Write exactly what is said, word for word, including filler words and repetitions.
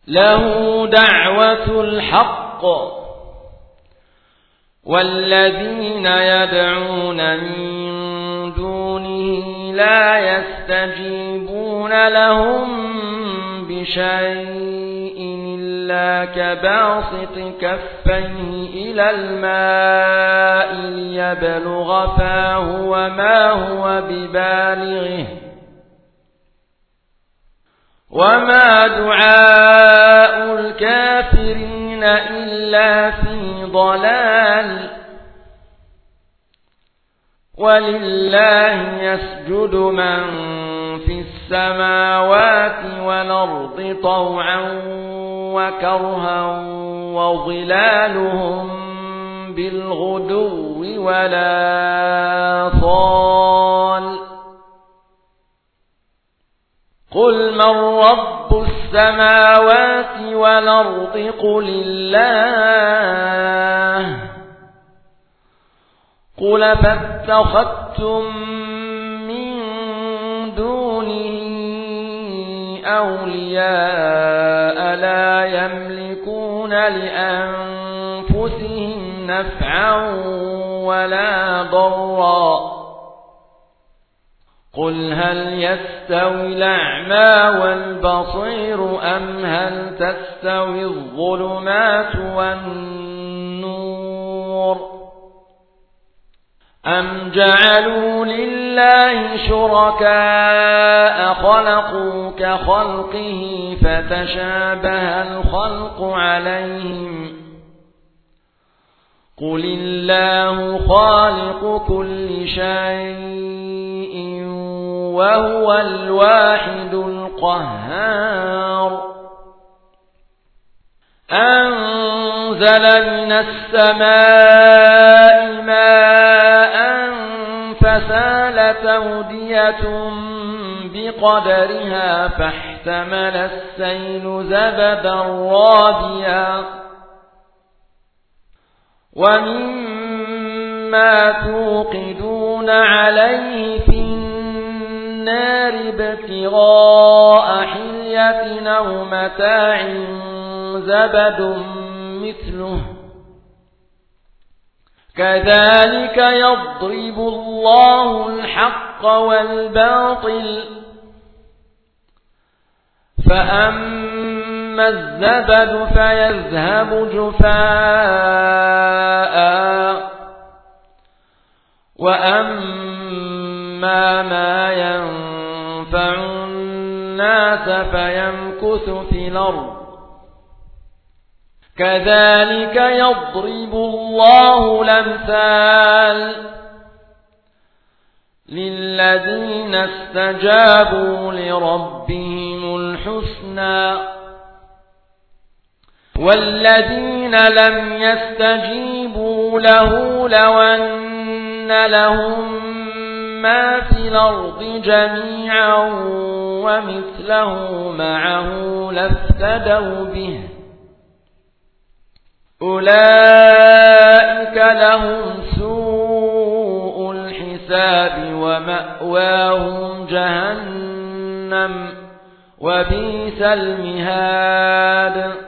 له دعوة الحق والذين يدعون من دونه لا يستجيبون لهم بشيء إلا كباسط كفيه إلى الماء ليبلغ فاه وما هو ببالغه وما دعاء الكافرين إلا في ضلال ولله يسجد من في السماوات والأرض طوعا وكرها وظلالهم بالغدو ولا صال قل من رب السماوات والأرض قل الله قل فاتخذتم من دونه أولياء لا يملكون لأنفسهم نفعا ولا ضرا قل هل يستوي الأعمى والبصير أم هل تستوي الظلمات والنور أم جعلوا لله شركاء خلقوا كخلقه فتشابه الخلق عليهم قل الله خالق كل شيء وهو الواحد القهار أنزل من السماء ماء فسالت أودية بقدرها فاحتمل السيل زبدا رابيا ومما توقدون عليه في النار ابتغاء حلية أو متاع زبد مثله كذلك يضرب الله الحق والباطل فأما الزبد فيذهب جفاء وأما ما ينفع الناس فيمكث في الأرض كذلك يضرب الله الأمثال للذين استجابوا لربهم الحسنى والذين لم يستجيبوا له لو أن لهم ما في الأرض جميعا ومثله معه لافتدوا به أولئك لهم سوء الحساب ومأواهم جهنم وبئس المهاد